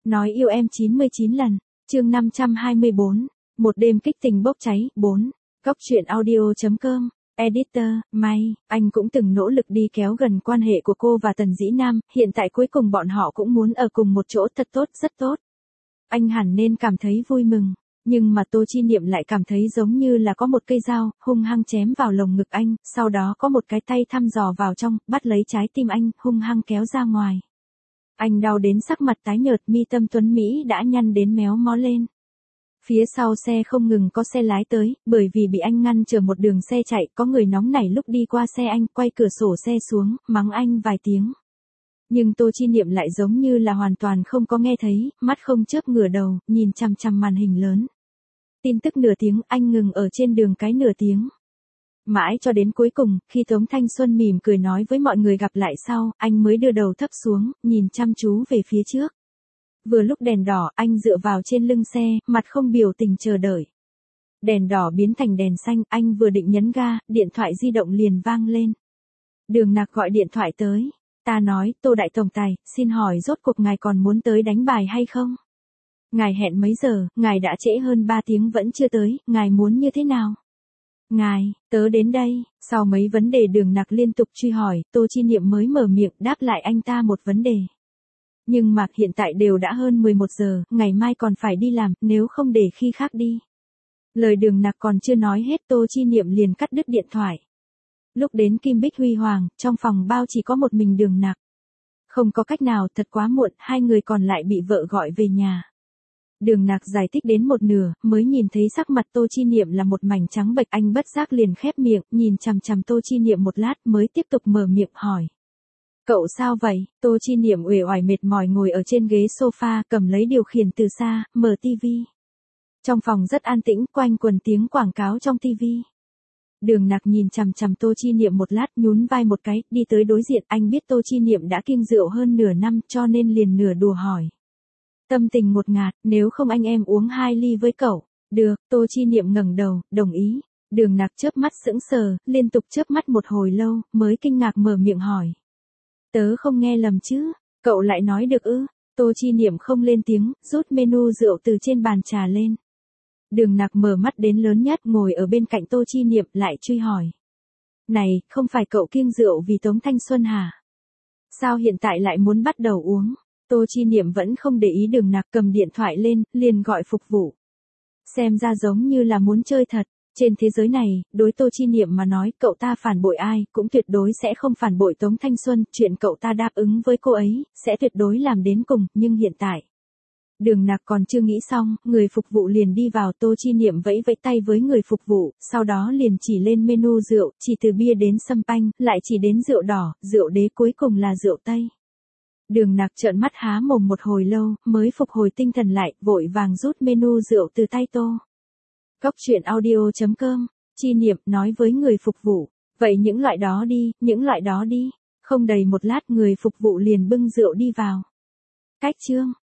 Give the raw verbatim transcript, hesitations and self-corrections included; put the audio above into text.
Nói yêu em chín mươi chín lần, chương năm trăm hai mươi bốn, một đêm kích tình bốc cháy, bốn, Góc truyện audio.com, Editor, May, anh cũng từng nỗ lực đi kéo gần quan hệ của cô và Tần Dĩ Nam, hiện tại cuối cùng bọn họ cũng muốn ở cùng một chỗ thật tốt, rất tốt. Anh hẳn nên cảm thấy vui mừng, nhưng mà Tô Chi Niệm lại cảm thấy giống như là có một cây dao, hung hăng chém vào lồng ngực anh, sau đó có một cái tay thăm dò vào trong, bắt lấy trái tim anh, hung hăng kéo ra ngoài. Anh đau đến sắc mặt tái nhợt, mi tâm tuấn Mỹ đã nhăn đến méo mó lên. Phía sau xe không ngừng có xe lái tới, bởi vì bị anh ngăn chờ một đường xe chạy, có người nóng nảy lúc đi qua xe anh, quay cửa sổ xe xuống, mắng anh vài tiếng. Nhưng Tô Chi Niệm lại giống như là hoàn toàn không có nghe thấy, mắt không chớp ngửa đầu, nhìn chằm chằm màn hình lớn. Tin tức nửa tiếng, anh ngừng ở trên đường cái nửa tiếng. Mãi cho đến cuối cùng, khi Tống Thanh Xuân mỉm cười nói với mọi người gặp lại sau, anh mới đưa đầu thấp xuống, nhìn chăm chú về phía trước. Vừa lúc đèn đỏ, anh dựa vào trên lưng xe, mặt không biểu tình chờ đợi. Đèn đỏ biến thành đèn xanh, anh vừa định nhấn ga, điện thoại di động liền vang lên. Đường Nạc gọi điện thoại tới. Ta nói, Tô Đại Tổng Tài, xin hỏi rốt cuộc ngài còn muốn tới đánh bài hay không? Ngài hẹn mấy giờ, ngài đã trễ hơn ba tiếng vẫn chưa tới, ngài muốn như thế nào? Ngài, tớ đến đây, sau mấy vấn đề Đường Nạc liên tục truy hỏi, Tô Chi Niệm mới mở miệng đáp lại anh ta một vấn đề. Nhưng mà hiện tại đều đã hơn mười một giờ, ngày mai còn phải đi làm, nếu không để khi khác đi. Lời Đường Nạc còn chưa nói hết Tô Chi Niệm liền cắt đứt điện thoại. Lúc đến Kim Bích Huy Hoàng, trong phòng bao chỉ có một mình Đường Nạc. Không có cách nào, thật quá muộn, hai người còn lại bị vợ gọi về nhà. Đường Nạc giải thích đến một nửa, mới nhìn thấy sắc mặt Tô Chi Niệm là một mảnh trắng bệch, anh bất giác liền khép miệng, nhìn chằm chằm Tô Chi Niệm một lát mới tiếp tục mở miệng hỏi. Cậu sao vậy? Tô Chi Niệm uể oải mệt mỏi ngồi ở trên ghế sofa, cầm lấy điều khiển từ xa, mở tivi. Trong phòng rất an tĩnh, quanh quần tiếng quảng cáo trong tivi. Đường Nạc nhìn chằm chằm Tô Chi Niệm một lát, nhún vai một cái, đi tới đối diện, anh biết Tô Chi Niệm đã kiêng rượu hơn nửa năm, cho nên liền nửa đùa hỏi. Tâm tình ngột ngạt, nếu không anh em uống hai ly với cậu. Được, Tô Chi Niệm ngẩng đầu, đồng ý. Đường Nạc chớp mắt sững sờ, liên tục chớp mắt một hồi lâu, mới kinh ngạc mở miệng hỏi. Tớ không nghe lầm chứ, cậu lại nói được ư? Tô Chi Niệm không lên tiếng, rút menu rượu từ trên bàn trà lên. Đường Nạc mở mắt đến lớn nhất, ngồi ở bên cạnh Tô Chi Niệm lại truy hỏi. Này, không phải cậu kiêng rượu vì Tống Thanh Xuân hả? Sao hiện tại lại muốn bắt đầu uống? Tô Chi Niệm vẫn không để ý Đường Nạc, cầm điện thoại lên, liền gọi phục vụ. Xem ra giống như là muốn chơi thật. Trên thế giới này, đối Tô Chi Niệm mà nói, cậu ta phản bội ai, cũng tuyệt đối sẽ không phản bội Tống Thanh Xuân, chuyện cậu ta đáp ứng với cô ấy, sẽ tuyệt đối làm đến cùng, nhưng hiện tại. Đường Nạc còn chưa nghĩ xong, người phục vụ liền đi vào, Tô Chi Niệm vẫy vẫy tay với người phục vụ, sau đó liền chỉ lên menu rượu, chỉ từ bia đến sâm panh, lại chỉ đến rượu đỏ, rượu đế cuối cùng là rượu Tây. Đường Nạc trợn mắt há mồm một hồi lâu, mới phục hồi tinh thần lại, vội vàng rút menu rượu từ tay Tô. Góc truyện audio.com, Chi Niệm nói với người phục vụ, vậy những loại đó đi, những loại đó đi. Không đầy một lát người phục vụ liền bưng rượu đi vào. Cách chương.